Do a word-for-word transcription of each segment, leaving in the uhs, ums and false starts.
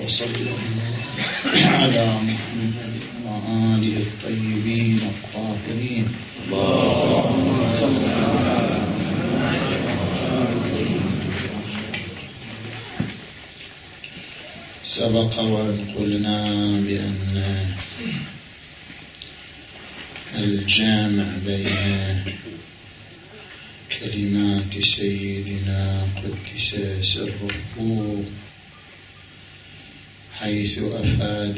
وصلى الله على محمد وآله الطيبين الطاهرين. اللهم صل على سبق وأن قلنا بأن الجامع بين كلمات سيدنا قدس سره حيث أفاد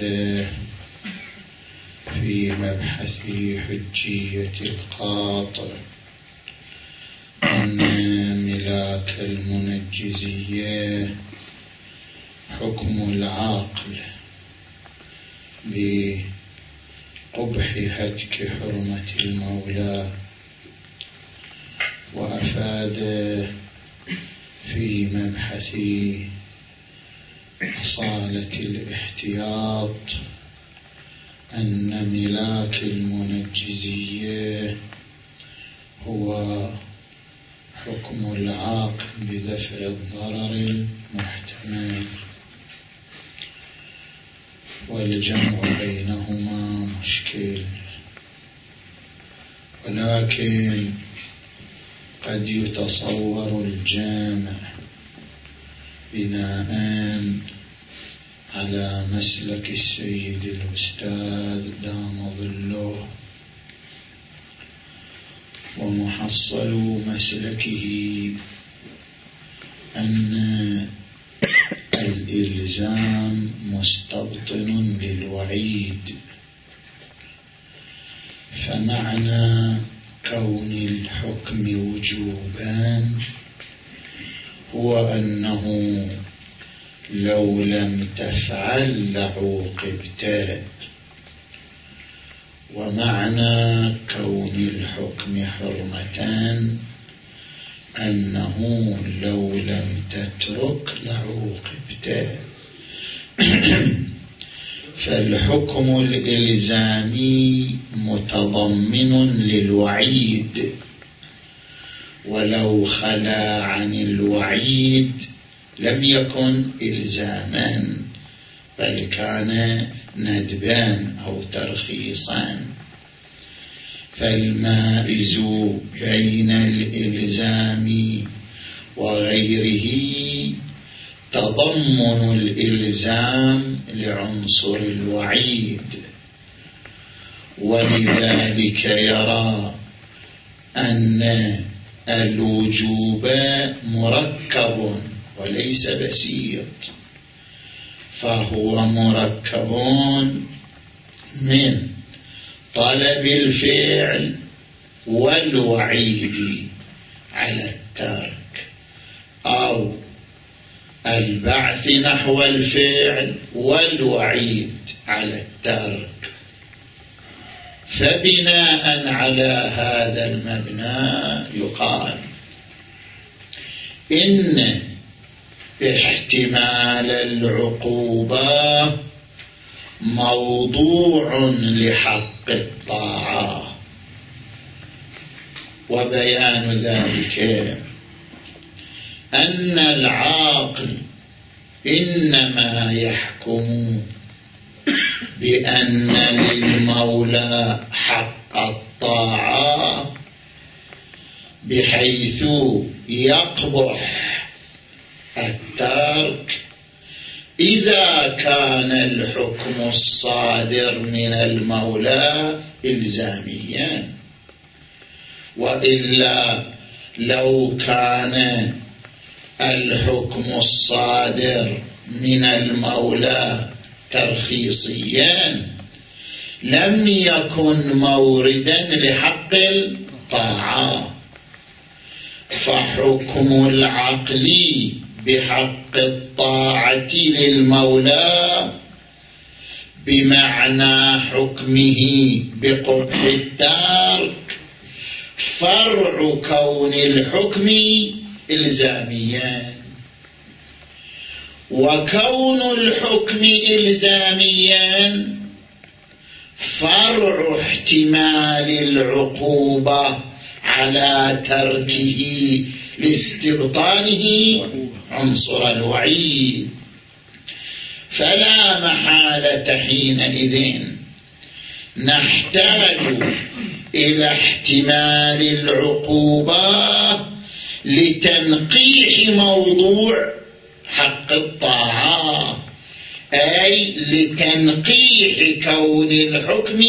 في مبحث حجية القاطع أن ملاك المنجزية حكم العاقل بقبح هتك حرمة المولى، وأفاد في مبحث أصالة الاحتياط أن ملاك المنجزية هو حكم العاقل بدفع الضرر المحتمل، والجمع بينهما مشكل، ولكن قد يتصور الجامع بناء على مسلك السيد الأستاذ دام ظله، ومحصل مسلكه أن الإلزام مستبطن للوعيد، فمعنى كون الحكم وجوبا هو أنه لو لم تفعل لعوقبت، ومعنى كون الحكم حرمة أنه لو لم تترك لعوقبت. فالحكم الإلزامي متضمن للوعيد، ولو خلا عن الوعيد لم يكن إلزاما بل كان ندبا أو ترخيصا. فالمائز بين الإلزام وغيره تضمن الإلزام لعنصر الوعيد، ولذلك يرى أن الوجوب مركب وليس بسيط، فهو مركب من طلب الفعل والوعيد على الترك، أو البعث نحو الفعل والوعيد على الترك. فبناء على هذا المبنى يقال إن احتمال العقوبة موضوع لحق الطاعة، وبيان ذلك أن العاقل إنما يحكم بأن للمولى حق الطاعة بحيث يقبح الترك إذا كان الحكم الصادر من المولى إلزاميا، وإلا لو كان الحكم الصادر من المولى ترخيصيا لم يكن موردا لحق الطاعة. فحكم العقل بحق الطاعة للمولى بمعنى حكمه بقبح الترك فرع كون الحكم إلزاميا، وكون الحكم إلزاميا فرع احتمال العقوبة على تركه لاستبطانه عنصر الوعيد. فلا محالة حينئذ نحتاج إلى احتمال العقوبة لتنقيح موضوع حق الطاعة، أي لتنقيح كون الحكم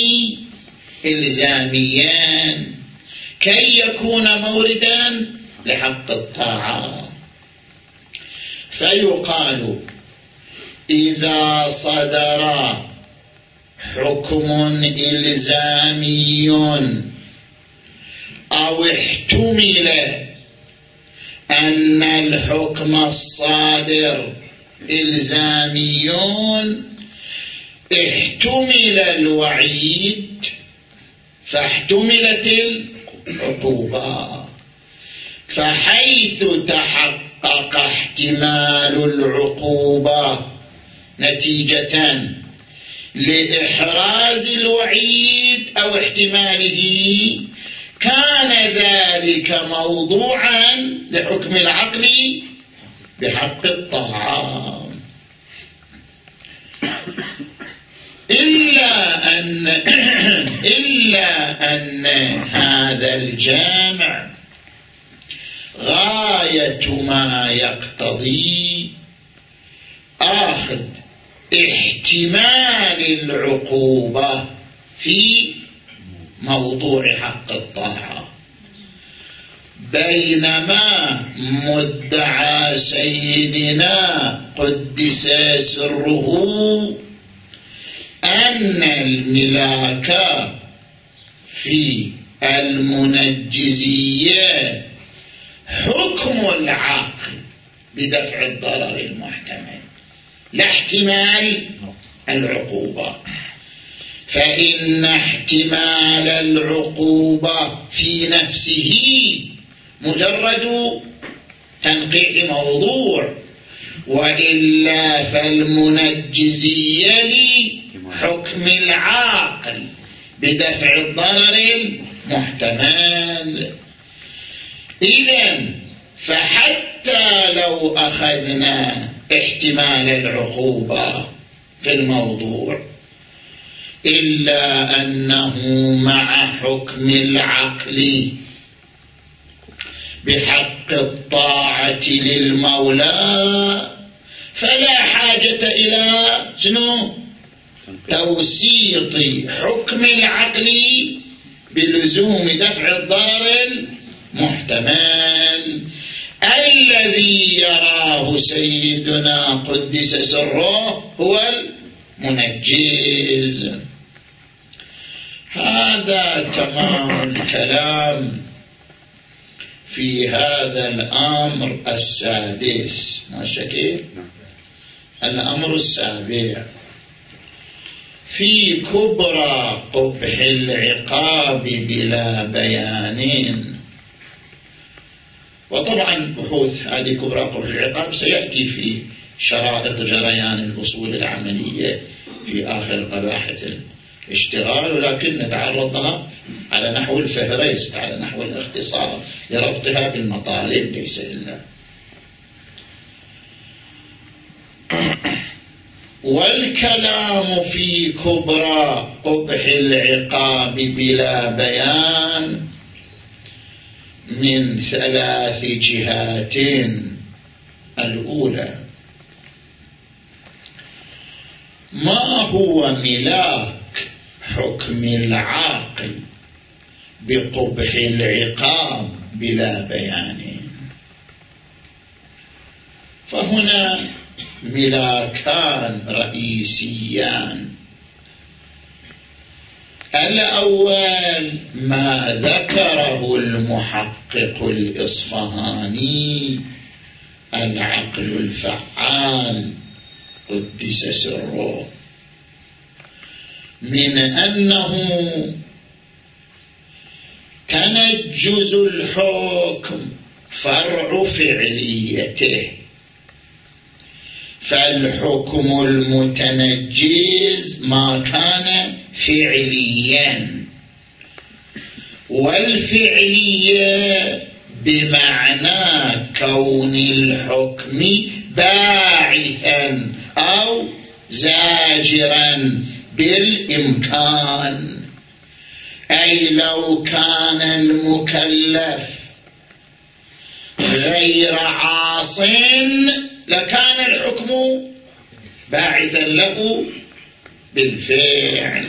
إلزاميا كي يكون موردا لحق الطاعة. فيقال إذا صدر حكم إلزامي أو احتمل أن الحكم الصادر إلزامي احتمل الوعيد فاحتملت العقوبة، فحيث تحقق احتمال العقوبة نتيجة لإحراز الوعيد أو احتماله كان ذلك موضوعا لحكم العقل بحق الطاعة، إلا أن إلا أن هذا الجامع غاية ما يقتضي أخذ احتمال العقوبة في موضوع حق الطاعة، بينما مدعى سيدنا قدس سره أن الملاك في المنجزية حكم العاقل بدفع الضرر المحتمل لا احتمال العقوبة، فإن احتمال العقوبة في نفسه مجرد تنقيح موضوع، وإلا فالمنجزية لحكم العاقل بدفع الضرر المحتمل. إذن فحتى لو أخذنا احتمال العقوبة في الموضوع إلا أنه مع حكم العقل بحق الطاعة للمولى فلا حاجة إلى شنو توسيط حكم العقل بلزوم دفع الضرر المحتمل الذي يراه سيدنا قدس سره هو المنجز. هذا تمام الكلام في هذا الأمر السادس. ماشي كيف؟ الأمر السابع في كبرى قبح العقاب بلا بيان. وطبعا بحوث هذه كبرى قبح العقاب سيأتي في شرائط جريان الأصول العملية في آخر مباحث الاشتغال، ولكن نتعرض لها على نحو الفهرست، على نحو الاختصار لربطها بالمطالب ليس إلا. والكلام في كبرى قبح العقاب بلا بيان من ثلاث جهات. الأولى ما هو ملاك حكم العاقل بقبح العقاب بلا بيان. فهنا ملاكان رئيسيان. الأول ما ذكره المحقق الإصفهاني العقل الفعال قدس سره من أنه تنجز الحكم فرع فعليته، فالحكم المتنجز ما كان فعليا، والفعلية بمعنى كون الحكم باعثا أو زاجرا بالإمكان، أي لو كان المكلف غير عاصٍ لكان الحكم باعثا له بالفعل.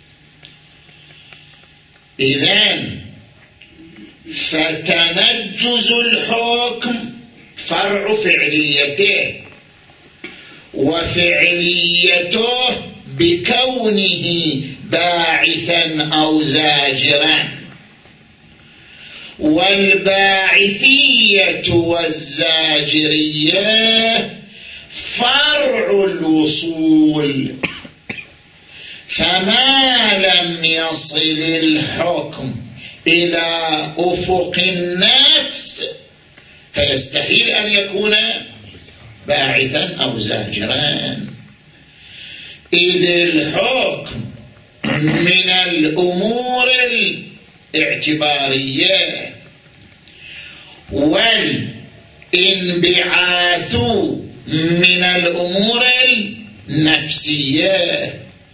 إذن فتنجز الحكم فرع فعليته، وفعليته بكونه باعثا أو زاجرا، والباعثية والزاجرية فرع الوصول. فما لم يصل الحكم إلى أفق النفس فيستحيل أن يكون باعثا أو زاجرا، إذ الحكم من الأمور الاعتبارية، والانبعاث من الأمور النفسية،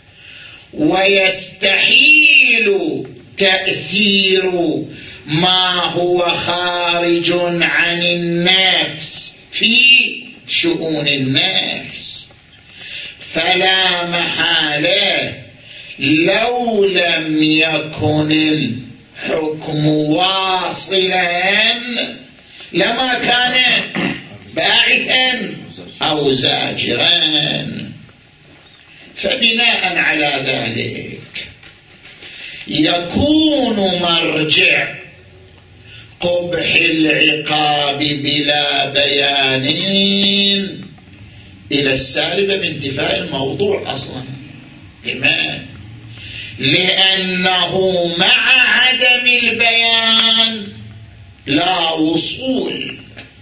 ويستحيل تأثير ما هو خارج عن النفس في شؤون النفس. فلا محالة لو لم يكن الحكم واصلا لما كان باعثا أو زاجرا. فبناء على ذلك يكون مرجع قبح العقاب بلا بيان إلى السالب بانتفاء الموضوع أصلا. لماذا؟ لأنه مع عدم البيان لا وصول،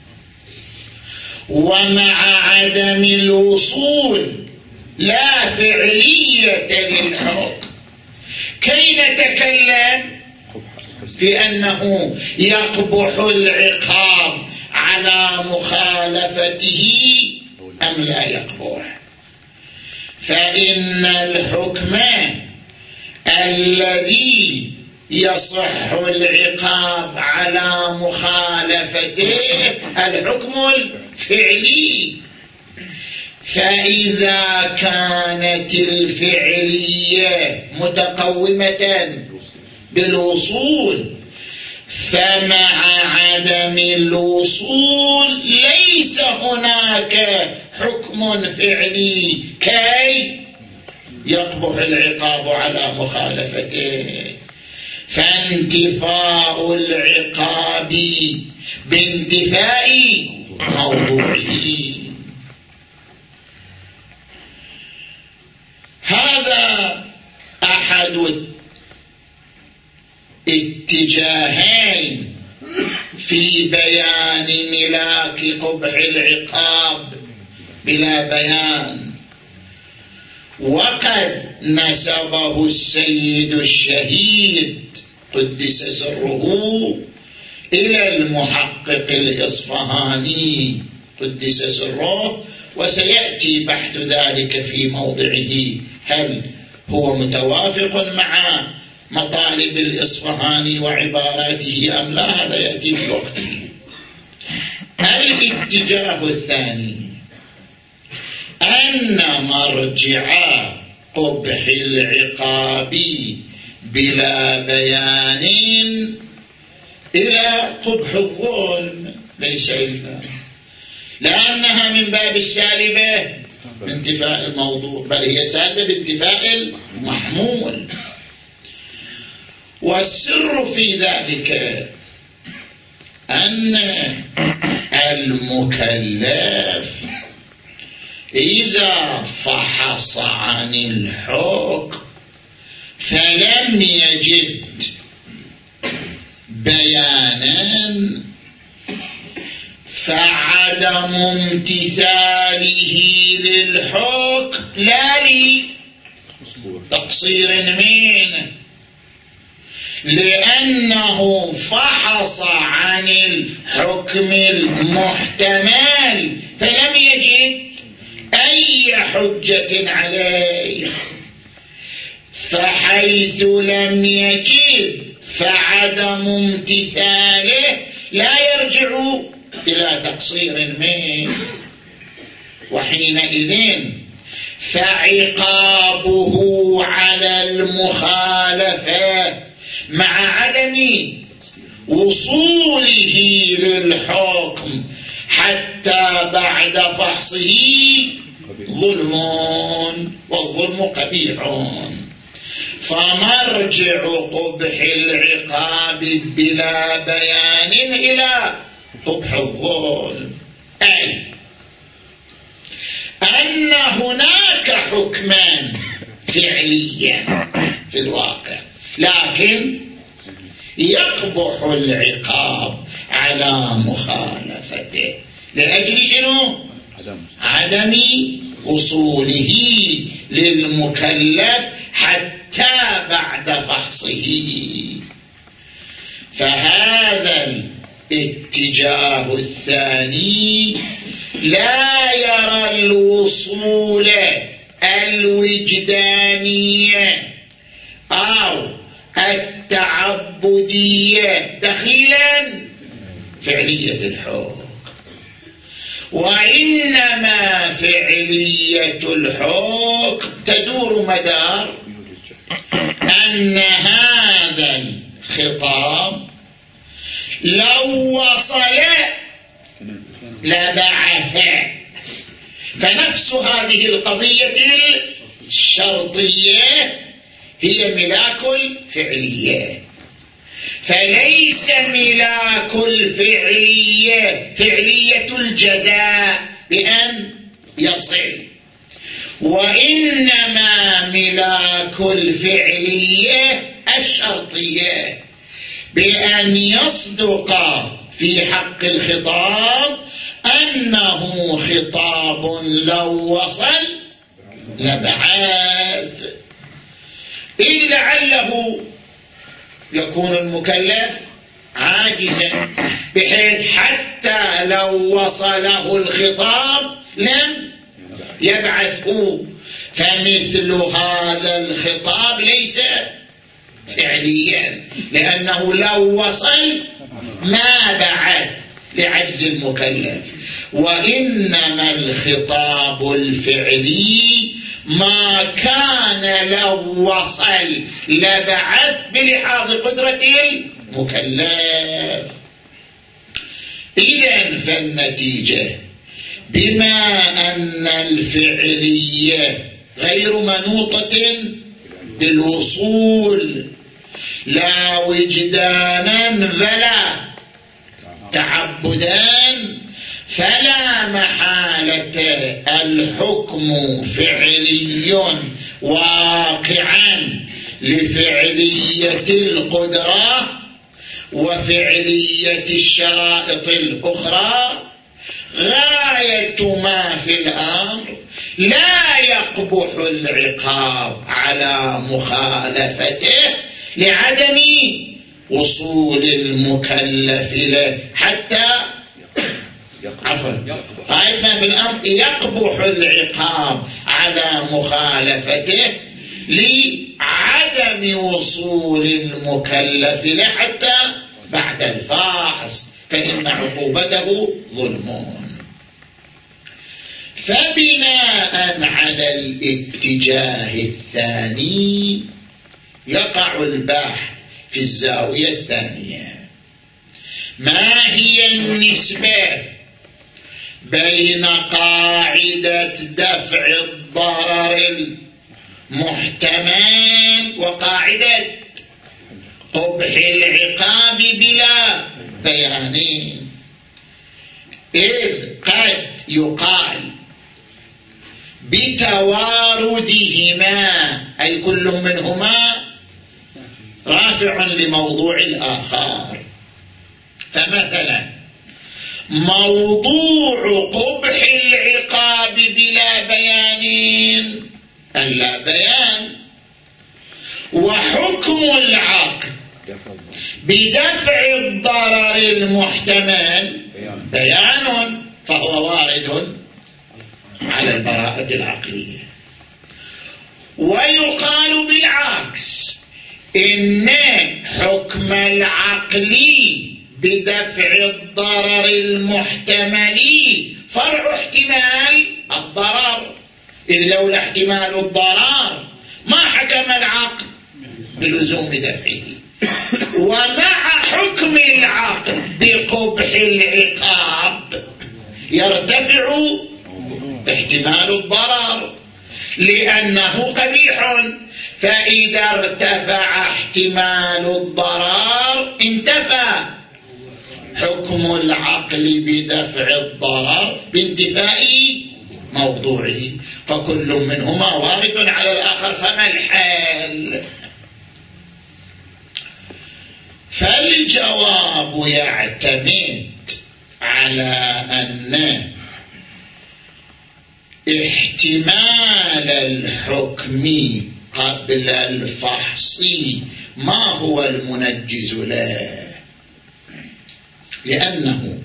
ومع عدم الوصول لا فعلية للحكم. كي نتكلم في أنه يقبح العقاب على مخالفته أم لا يقبح؟ فإن الحكم الذي يصح العقاب على مخالفته الحكم الفعلي، فإذا كانت الفعلية متقومة بالوصول فمع عدم الوصول ليس هناك حكم فعلي كي يقبح العقاب على مخالفته. فانتفاء العقاب بانتفاء موضوعه. هذا أحد اتجاهين في بيان ملاك قبح العقاب بلا بيان، وقد نسبه السيد الشهيد قدس سره إلى المحقق الإصفهاني قدس سره، وسيأتي بحث ذلك في موضعه. هل هو متوافق مع مطالب الإصفهاني وعباراته أم لا؟ هذا يأتي في وقته. الاتجاه الثاني أن مرجع قبح العقاب بلا بيان إلى قبح الظلم، ليس إلا لأنها من باب السالبة بانتفاء الموضوع، بل هي سالبة بانتفاء المحمول. والسر في ذلك أن المكلف إذا فحص عن الحكم فلم يجد بيانا فعدم امتثاله للحكم لا لتقصير منه، لأنه فحص عن الحكم المحتمل فلم يجد أي أي حجة عليه، فحيث لم يجد فعدم امتثاله لا يرجع إلى تقصير منه، وحينئذ فعقابه على المخالفة مع عدم وصوله للحكم حتى بعد فحصه ظلم، والظلم قبيح، فمرجع قبح العقاب بلا بيان إلى قبح الظلم، أي أن هناك حكما فعليا في الواقع، لكن يقبح العقاب على مخالفته لأجل شنو؟ عدم وصوله للمكلف حتى بعد فحصه. فهذا الاتجاه الثاني لا يرى الوصول الوجدانية أو التعبدية دخيلا فعلية الحكم، وإنما فعلية الحكم تدور مدار أن هذا الخطاب لو وصل لبعث، فنفس هذه القضية الشرطية هي ملاك الفعلية، فليس ملاك الفعلية فعلية الجزاء بأن يصل، وإنما ملاك الفعلية الشرطية بأن يصدق في حق الخطاب أنه خطاب لو وصل لبعث، إذ لعله يكون المكلف عاجزا بحيث حتى لو وصله الخطاب لم يبعثه، فمثل هذا الخطاب ليس فعليا لأنه لو وصل ما بعث لعجز المكلف، وإنما الخطاب الفعلي ما كان لو وصل لبعث بلحاظ قدرة المكلف. إذن فالنتيجة بما أن الفعلية غير منوطة بالوصول لا وجدانا فلا تعبدا، فلا محالة الحكم فعلي واقعا لفعلية القدرة وفعلية الشرائط الأخرى، غاية ما في الأمر لا يقبح العقاب على مخالفته لعدم وصول المكلف له حتى عفوا غاية ما في الأمر يقبح العقاب على مخالفته لعدم وصول المكلف له حتى بعد الفحص، فإن عقوبته ظلم. فبناء على الاتجاه الثاني يقع البحث في الزاوية الثانية: ما هي النسبة بين قاعدة دفع الضرر المحتمل وقاعدة قبح العقاب بلا بيان؟ إذ قد يقال بتواردهما، أي كل منهما رافع لموضوع الآخر. فمثلا موضوع قبح العقاب بلا بيان اللا بيان، وحكم العقد بدفع الضرر المحتمل بيان، فهو وارد على على البراءة العقلية. ويقال بالعكس إن حكم العقل بدفع الضرر المحتمل فرع احتمال الضرر، إذ لولا احتمال الضرر ما حكم العقل بلزوم دفعه. ومع حكم العقل بقبح العقاب يرتفع احتمال الضرر لأنه قبيح، فإذا ارتفع احتمال الضرر انتفى حكم العقل بدفع الضرر بانتفاء موضوعه، فكل منهما وارد على الآخر، فما الحال؟ فالجواب يعتمد على أن احتمال الحكم قبل الفحص ما هو المنجز له، لأنه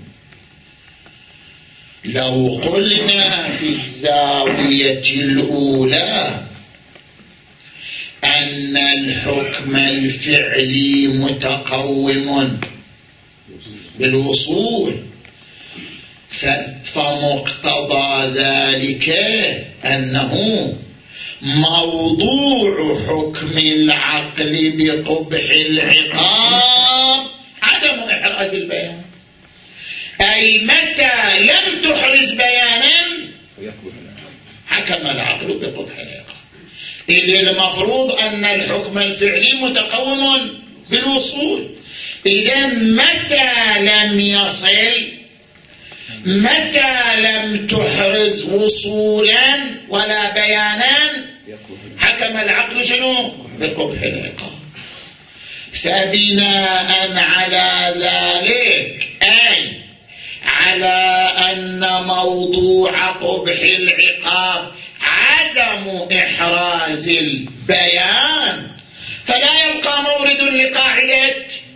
لو قلنا في الزاوية الأولى أن الحكم الفعلي متقوم بالوصول فمقتضى ذلك أنه موضوع حكم العقل بقبح العقاب عدم إحراز البيان، أي متى لم تحرز بيانا حكم العقل بقبح العقاب، إذ المفروض أن الحكم الفعلي متقوم بالوصول. إذن متى لم يصل، متى لم تحرز وصولا ولا بيانا حكم العقل شنو؟ بقبح العقاب. فبناء على ذلك أي على أن موضوع قبح العقاب عدم إحراز البيان، فلا يبقى مورد لقاعدة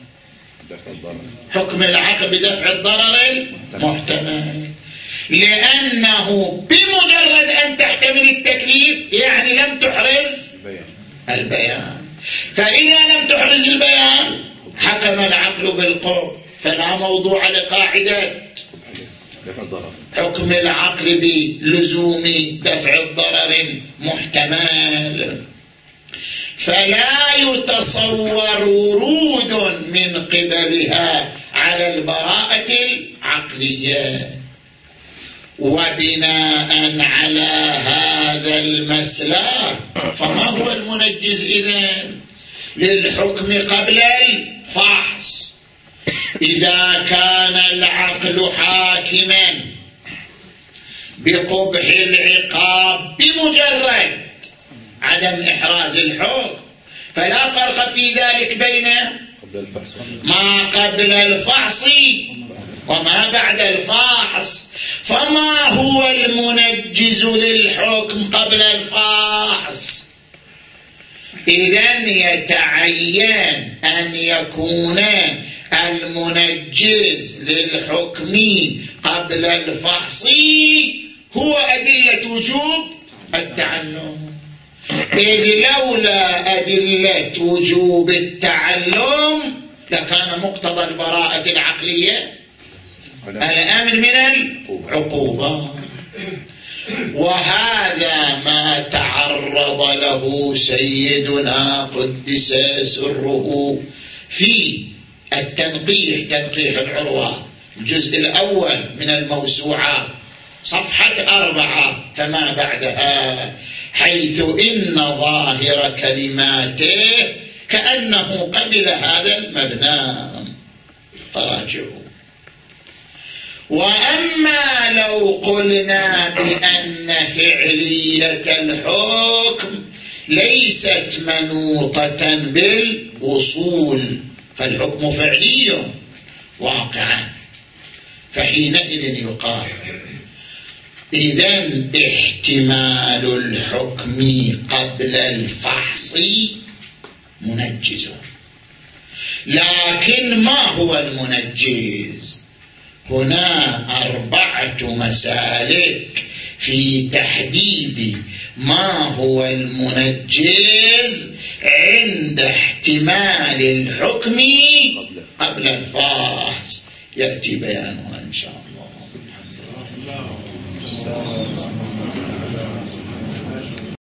حكم العقل بدفع الضرر المحتمل، لأنه بمجرد أن تحتمل التكليف يعني لم تحرز البيان، فإذا لم تحرز البيان حكم العقل بالقبح، فلا موضوع لقاعدة حكم العقل بلزوم دفع الضرر محتمل، فلا يتصور ورود من قبلها على البراءة العقلية. وبناء على هذا المسلك فما هو المنجز إذن للحكم قبل الفحص؟ إذا كان العقل حاكما بقبح العقاب بمجرد عدم إحراز الحكم فلا فرق في ذلك بين ما قبل الفحص وما بعد الفحص. فما هو المنجز للحكم قبل الفحص؟ إذن يتعين أن يكون المنجز للحكم قبل الفحص هو أدلة وجوب التعلم، إذ لولا أدلة وجوب التعلم لكان مقتضى البراءة العقلية الأمن من العقوبة. وهذا ما تعرض له سيدنا قدس سره في التنقيح، تنقيح العروة الجزء الأول من الموسوعة صفحة أربعة فما بعدها، حيث إن ظاهر كلماته كأنه قبل هذا المبنى، فراجعوا. وأما لو قلنا بأن فعلية الحكم ليست منوطة بالوصول فالحكم فعلي واقعا، فحينئذ يقال إذن احتمال الحكم قبل الفحص منجز. لكن ما هو المنجز؟ هنا أربعة مسالك في تحديد ما هو المنجز عند احتمال الحكم قبل الفاس، يأتي بيانها إن شاء الله.